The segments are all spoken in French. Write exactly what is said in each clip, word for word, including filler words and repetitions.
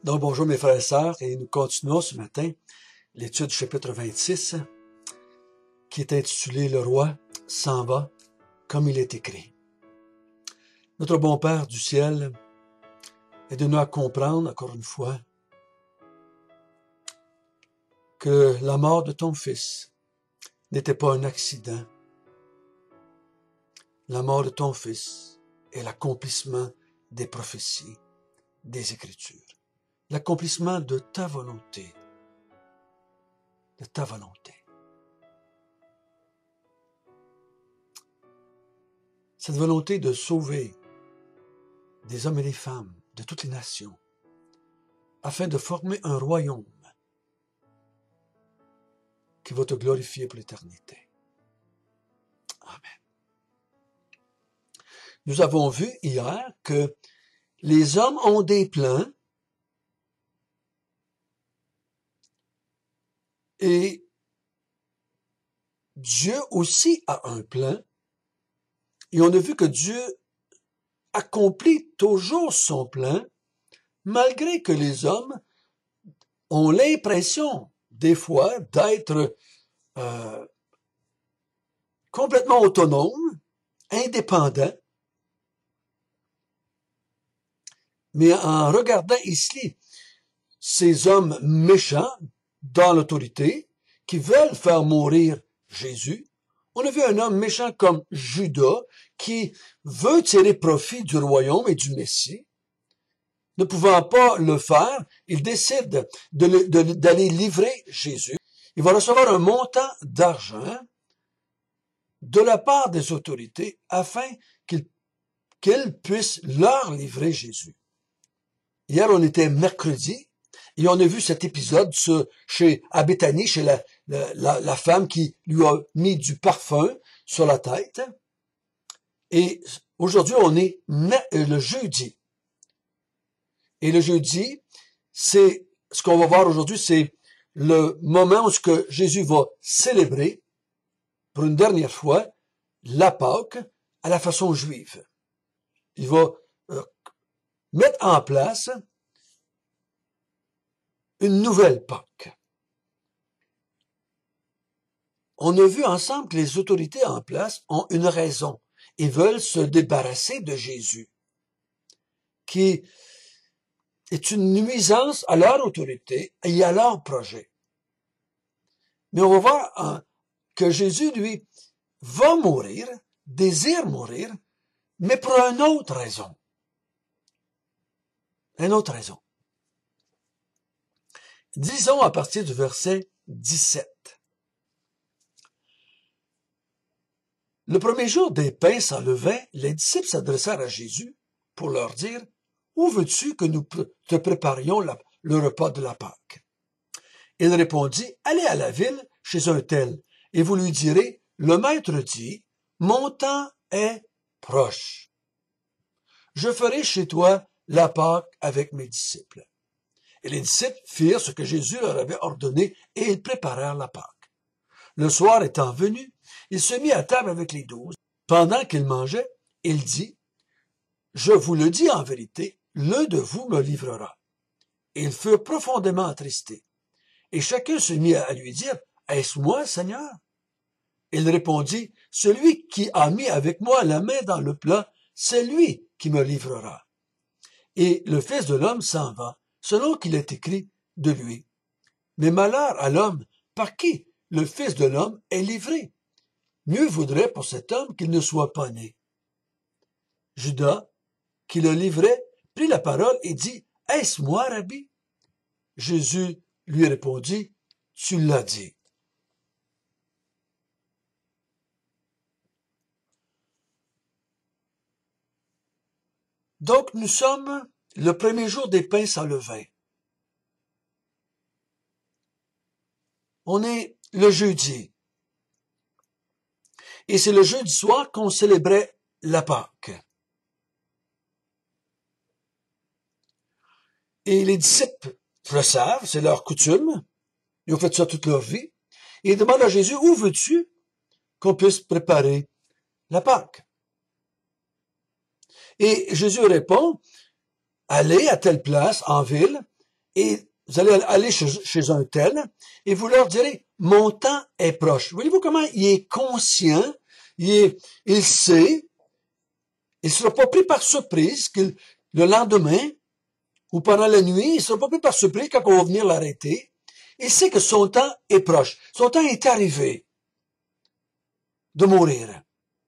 Donc bonjour mes frères et sœurs, et nous continuons ce matin l'étude du chapitre vingt-six qui est intitulé « Le roi s'en va comme il est écrit ». Notre bon Père du ciel aide-nous à comprendre encore une fois que la mort de ton fils n'était pas un accident. La mort de ton fils est l'accomplissement des prophéties, des Écritures. L'accomplissement de ta volonté, de ta volonté. Cette volonté de sauver des hommes et des femmes de toutes les nations, afin de former un royaume qui va te glorifier pour l'éternité. Amen. Nous avons vu hier que les hommes ont des plans et Dieu aussi a un plan. Et on a vu que Dieu accomplit toujours son plan, malgré que les hommes ont l'impression, des fois, d'être euh, complètement autonomes, indépendants. Mais en regardant ici ces hommes méchants dans l'autorité, qui veulent faire mourir Jésus, on a vu un homme méchant comme Judas, qui veut tirer profit du royaume et du Messie. Ne pouvant pas le faire, il décide de le, de, d'aller livrer Jésus. Il va recevoir un montant d'argent de la part des autorités afin qu'ils qu'ils puissent leur livrer Jésus. Hier, on était mercredi et on a vu cet épisode ce, chez, à Béthanie, chez la, la, la, la femme qui lui a mis du parfum sur la tête. Et aujourd'hui, on est le jeudi. Et le jeudi, c'est ce qu'on va voir aujourd'hui, c'est le moment où ce que Jésus va célébrer pour une dernière fois la Pâque à la façon juive. Il va euh, mettre en place une nouvelle Pâque. On a vu ensemble que les autorités en place ont une raison. Ils veulent se débarrasser de Jésus, qui est une nuisance à leur autorité et à leur projet. Mais on va voir hein, que Jésus, lui, va mourir, désire mourir, mais pour une autre raison. Une autre raison. Disons à partir du verset dix-sept. Le premier jour des pains sans levain, les disciples s'adressèrent à Jésus pour leur dire « Où veux-tu que nous te préparions la, le repas de la Pâque ?» Il répondit « Allez à la ville chez un tel, et vous lui direz « Le maître dit, mon temps est proche. Je ferai chez toi la Pâque avec mes disciples. » Et les disciples firent ce que Jésus leur avait ordonné, et ils préparèrent la Pâque. Le soir étant venu, il se mit à table avec les douze. Pendant qu'il mangeait, il dit, « Je vous le dis en vérité, l'un de vous me livrera. » Et ils furent profondément attristés. Et chacun se mit à lui dire, « Est-ce moi, Seigneur? » Il répondit, « Celui qui a mis avec moi la main dans le plat, c'est lui qui me livrera. » Et le Fils de l'homme s'en va, selon qu'il est écrit de lui. Mais malheur à l'homme par qui le Fils de l'homme est livré. Mieux vaudrait pour cet homme qu'il ne soit pas né. Judas, qui le livrait, prit la parole et dit, « Est-ce moi, Rabbi? » Jésus lui répondit, « Tu l'as dit. » Donc, nous sommes le premier jour des pains sans levain. On est le jeudi. Et c'est le jeudi soir qu'on célébrait la Pâque. Et les disciples le savent, c'est leur coutume. Ils ont fait ça toute leur vie. Et ils demandent à Jésus, où veux-tu qu'on puisse préparer la Pâque? Et Jésus répond, allez à telle place, en ville, et vous allez aller chez, chez un tel, et vous leur direz, mon temps est proche. Voyez-vous comment il est conscient, il, est, il sait, il ne sera pas pris par surprise que le lendemain, ou pendant la nuit, il ne sera pas pris par surprise quand on va venir l'arrêter. Il sait que son temps est proche. Son temps est arrivé de mourir.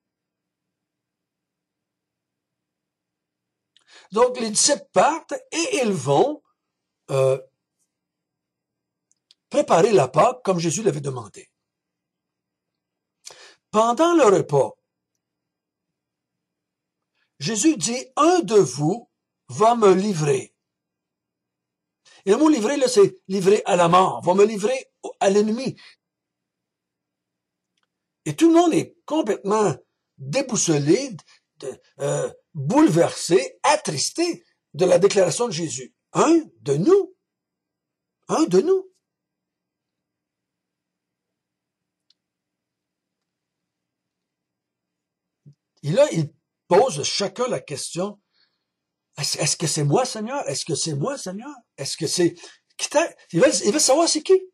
Donc, les disciples partent et ils vont euh, préparer la Pâque comme Jésus l'avait demandé. Pendant le repas, Jésus dit, un de vous va me livrer. Et le mot livrer, là, c'est livrer à la mort, va me livrer à l'ennemi. Et tout le monde est complètement déboussolé, de, euh, bouleversé, attristé de la déclaration de Jésus. Un de nous. Un de nous. Et là, il pose chacun la question, est-ce, est-ce que c'est moi, Seigneur? Est-ce que c'est moi, Seigneur? Est-ce que c'est... Il veut, il veut savoir c'est qui.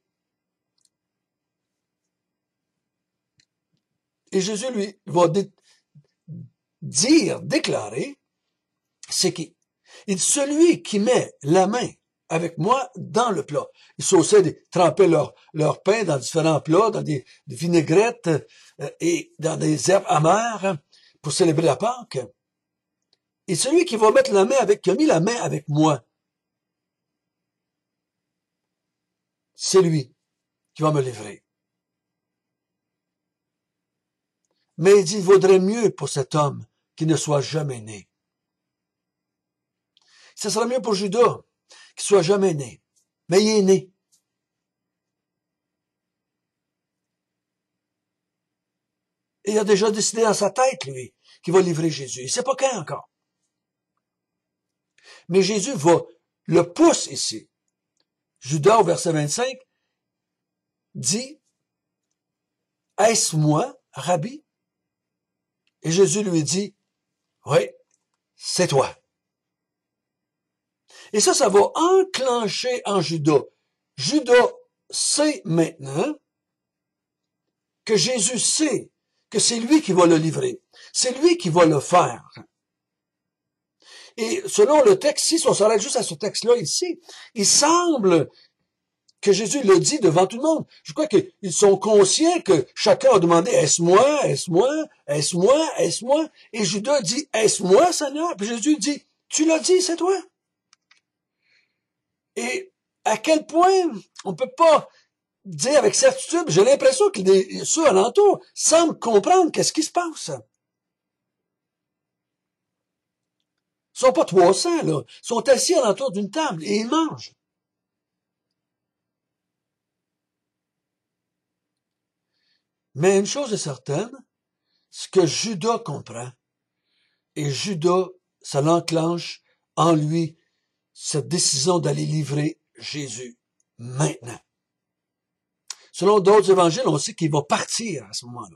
Et Jésus lui va dé- dire, déclarer, c'est qui? Il dit, celui qui met la main avec moi dans le plat. Ils sauçaient, des, trempaient leur, leur pain dans différents plats, dans des, des vinaigrettes euh, et dans des herbes amères pour célébrer la Pâque. Et celui qui va mettre la main avec, qui a mis la main avec moi, c'est lui qui va me livrer. Mais il dit, il vaudrait mieux pour cet homme qu'il ne soit jamais né. Ce serait mieux pour Judas qu'il soit jamais né. Mais il est né. Et il a déjà décidé dans sa tête, lui, qu'il va livrer Jésus. Il ne sait pas quand encore. Mais Jésus va le pousse ici. Judas, au verset vingt-cinq, dit, est-ce moi, Rabbi? Et Jésus lui dit, oui, c'est toi. Et ça, ça va enclencher en Judas. Judas sait maintenant que Jésus sait que c'est lui qui va le livrer. C'est lui qui va le faire. Et selon le texte, si on s'arrête juste à ce texte-là ici, il semble que Jésus le dit devant tout le monde. Je crois qu'ils sont conscients que chacun a demandé, est-ce moi, est-ce moi, est-ce moi, est-ce moi? Et Judas dit, est-ce moi, Seigneur? Puis Jésus dit, tu l'as dit, c'est toi. Et à quel point on peut pas dire avec certitude, j'ai l'impression que les, ceux alentours semblent comprendre qu'est-ce qui se passe. Ils sont pas trois cents, là. Ils sont assis alentour d'une table et ils mangent. Mais une chose est certaine, ce que Judas comprend, et Judas, ça l'enclenche en lui cette décision d'aller livrer Jésus maintenant. Selon d'autres évangiles, on sait qu'il va partir à ce moment-là.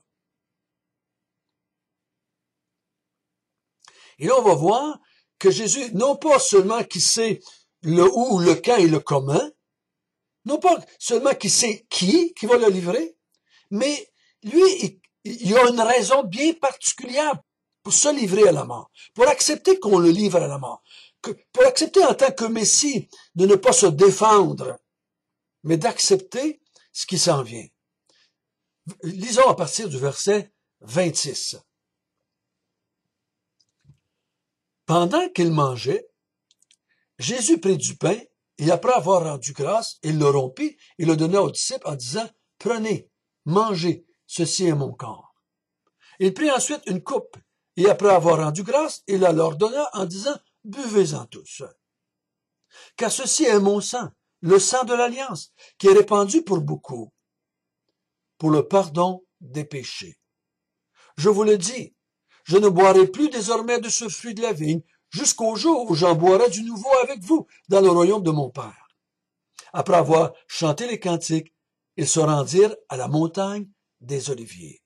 Et là, on va voir que Jésus, non pas seulement qu'il sait le où, le quand et le comment, non pas seulement qu'il sait qui qui va le livrer, mais lui, il, il y a une raison bien particulière pour se livrer à la mort, pour accepter qu'on le livre à la mort, que, pour accepter en tant que Messie de ne pas se défendre, mais d'accepter ce qui s'en vient. Lisons à partir du verset vingt-six. Pendant qu'il mangeait, Jésus prit du pain, et après avoir rendu grâce, il le rompit et le donna aux disciples en disant, « Prenez, mangez, ceci est mon corps. » Il prit ensuite une coupe, et après avoir rendu grâce, il la leur donna en disant, « Buvez-en tous. Car ceci est mon sang, le sang de l'Alliance, qui est répandu pour beaucoup, pour le pardon des péchés. Je vous le dis, je ne boirai plus désormais de ce fruit de la vigne, jusqu'au jour où j'en boirai du nouveau avec vous dans le royaume de mon Père. » Après avoir chanté les cantiques, ils se rendirent à la montagne des Oliviers.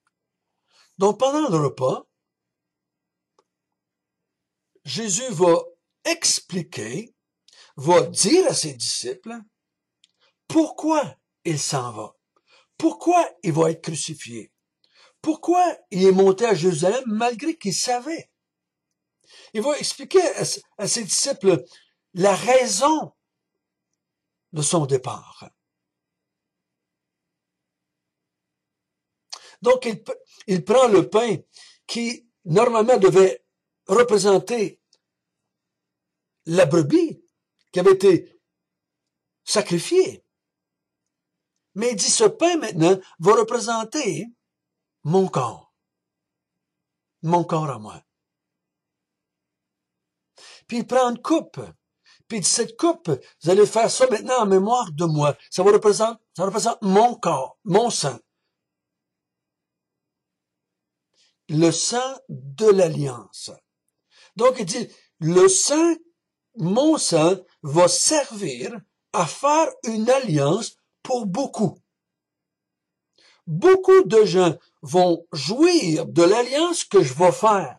Donc pendant le repas, Jésus va expliquer, va dire à ses disciples pourquoi il s'en va, pourquoi il va être crucifié, pourquoi il est monté à Jérusalem malgré qu'il savait. Il va expliquer à, à ses disciples la raison de son départ. Donc, il, il prend le pain qui, normalement, devait représenter la brebis qui avait été sacrifiée. Mais il dit, ce pain, maintenant, va représenter mon corps. Mon corps à moi. Puis il prend une coupe. Puis il dit, cette coupe, vous allez faire ça maintenant en mémoire de moi. Ça va représenter, ça représente mon corps, mon sang. Le sang de l'alliance. Donc il dit, le sang, mon sang, va servir à faire une alliance pour beaucoup. Beaucoup de gens vont jouir de l'alliance que je vais faire.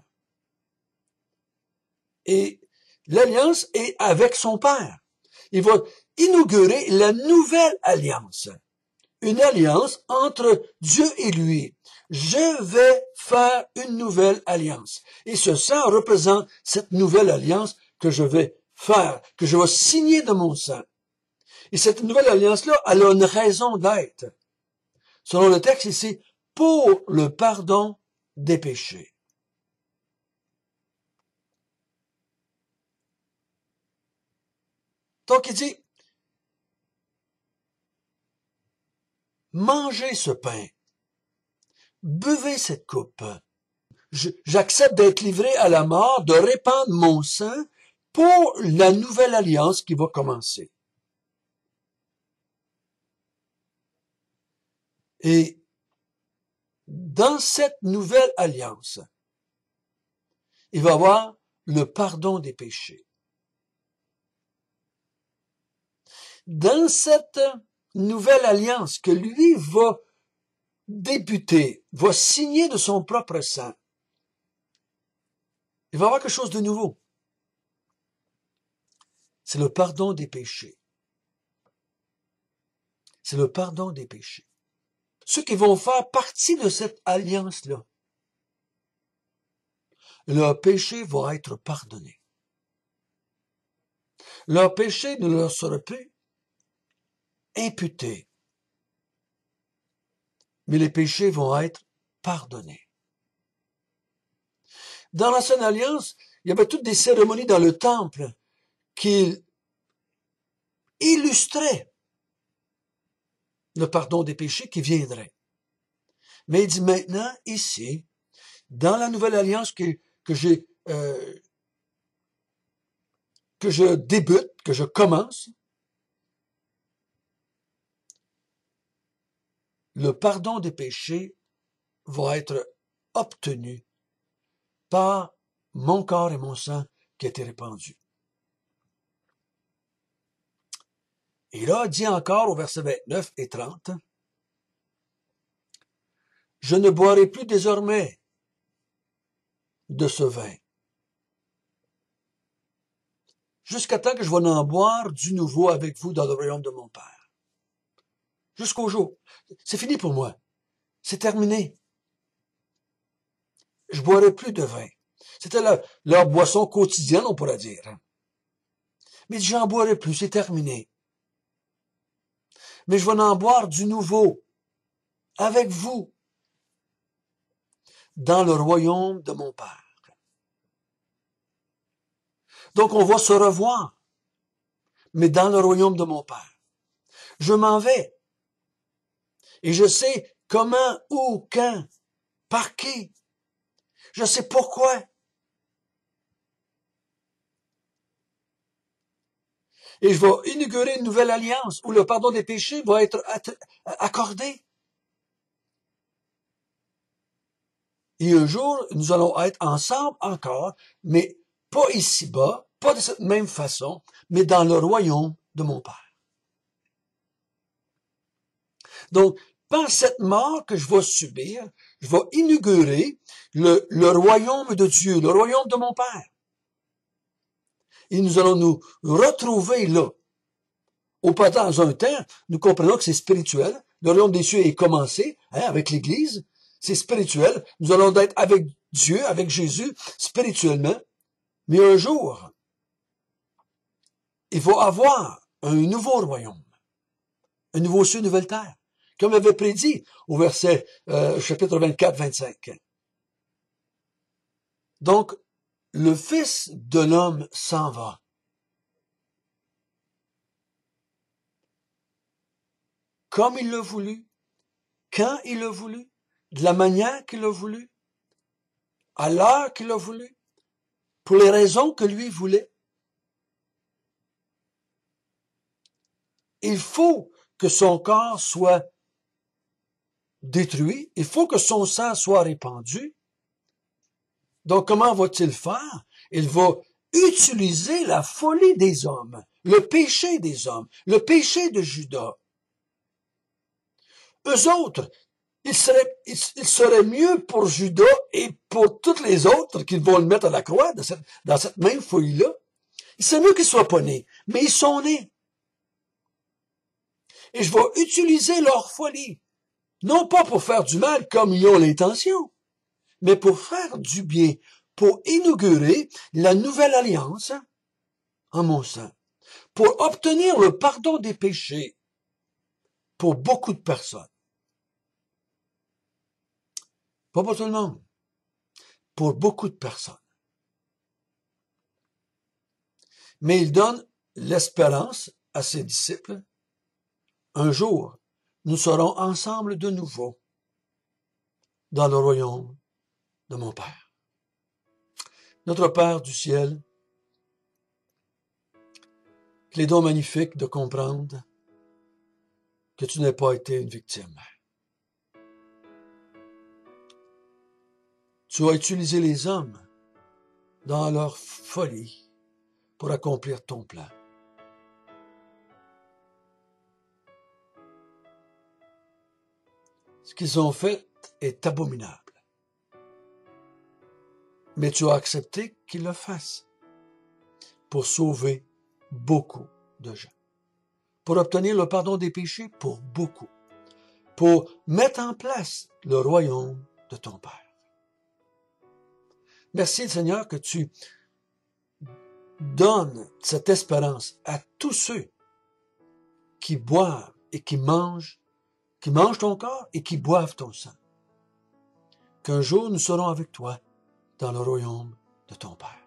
Et l'alliance est avec son Père. Il va inaugurer la nouvelle alliance. Une alliance entre Dieu et lui. Je vais faire une nouvelle alliance. Et ce sang représente cette nouvelle alliance que je vais faire, que je vais signer de mon sang. Et cette nouvelle alliance-là, elle a une raison d'être. Selon le texte ici, pour le pardon des péchés. Donc il dit, mangez ce pain, buvez cette coupe. J'accepte d'être livré à la mort, de répandre mon sang pour la nouvelle alliance qui va commencer. Et dans cette nouvelle alliance, il va y avoir le pardon des péchés. Dans cette nouvelle alliance que lui va débuter, va signer de son propre sang, il va y avoir quelque chose de nouveau. C'est le pardon des péchés. C'est le pardon des péchés. Ceux qui vont faire partie de cette alliance-là, leur péché va être pardonné. Leur péché ne leur sera plus imputé, mais les péchés vont être pardonnés. Dans l'Ancienne Alliance, il y avait toutes des cérémonies dans le temple qui illustraient le pardon des péchés qui viendrait. Mais il dit maintenant, ici, dans la nouvelle alliance que, que j'ai, euh, que je débute, que je commence, le pardon des péchés va être obtenu par mon corps et mon sang qui a été répandu. Et là, il dit encore au verset vingt-neuf et trente, « Je ne boirai plus désormais de ce vin, jusqu'à temps que je vais en boire du nouveau avec vous dans le royaume de mon Père. » Jusqu'au jour. C'est fini pour moi. C'est terminé. Je boirai plus de vin. C'était leur, leur boisson quotidienne, on pourrait dire. Mais j'en boirai plus, c'est terminé. Mais je vais en boire du nouveau, avec vous, dans le royaume de mon Père. Donc on va se revoir, mais dans le royaume de mon Père. Je m'en vais. Et je sais comment, où, quand, par qui. Je sais pourquoi. Et je vais inaugurer une nouvelle alliance où le pardon des péchés va être accordé. Et un jour, nous allons être ensemble encore, mais pas ici-bas, pas de cette même façon, mais dans le royaume de mon Père. Donc, par cette mort que je vais subir, je vais inaugurer le, le royaume de Dieu, le royaume de mon Père. Et nous allons nous retrouver là. Au pas dans un temps, nous comprenons que c'est spirituel. Le royaume des cieux est commencé, hein, avec l'Église. C'est spirituel. Nous allons être avec Dieu, avec Jésus, spirituellement. Mais un jour, il va avoir un nouveau royaume. Un nouveau ciel, une nouvelle terre. Comme il avait prédit au verset euh, chapitre vingt-quatre vingt-cinq. Donc, le Fils de l'homme s'en va. Comme il l'a voulu, quand il l'a voulu, de la manière qu'il a voulu, à l'heure qu'il a voulu, pour les raisons que lui voulait. Il faut que son corps soit détruit, il faut que son sang soit répandu. Donc, comment va-t-il faire? Il va utiliser la folie des hommes, le péché des hommes, le péché de Judas. Eux autres, il serait, il, il serait mieux pour Judas et pour toutes les autres qu'ils vont le mettre à la croix dans cette, dans cette même folie-là. C'est mieux qu'ils soient pas nés, mais ils sont nés. Et je vais utiliser leur folie, non pas pour faire du mal comme ils ont l'intention, mais pour faire du bien, pour inaugurer la nouvelle alliance en mon sein, pour obtenir le pardon des péchés pour beaucoup de personnes. Pas pour tout le monde, pour beaucoup de personnes. Mais il donne l'espérance à ses disciples. Un jour, nous serons ensemble de nouveau dans le royaume de mon Père. Notre Père du ciel, qu'il est donc magnifique de comprendre que tu n'as pas été une victime. Tu as utilisé les hommes dans leur folie pour accomplir ton plan. Ce qu'ils ont fait est abominable. Mais tu as accepté qu'ils le fassent pour sauver beaucoup de gens, pour obtenir le pardon des péchés pour beaucoup, pour mettre en place le royaume de ton Père. Merci Seigneur que tu donnes cette espérance à tous ceux qui boivent et qui mangent, qui mangent ton corps et qui boivent ton sang. Qu'un jour nous serons avec toi dans le royaume de ton Père.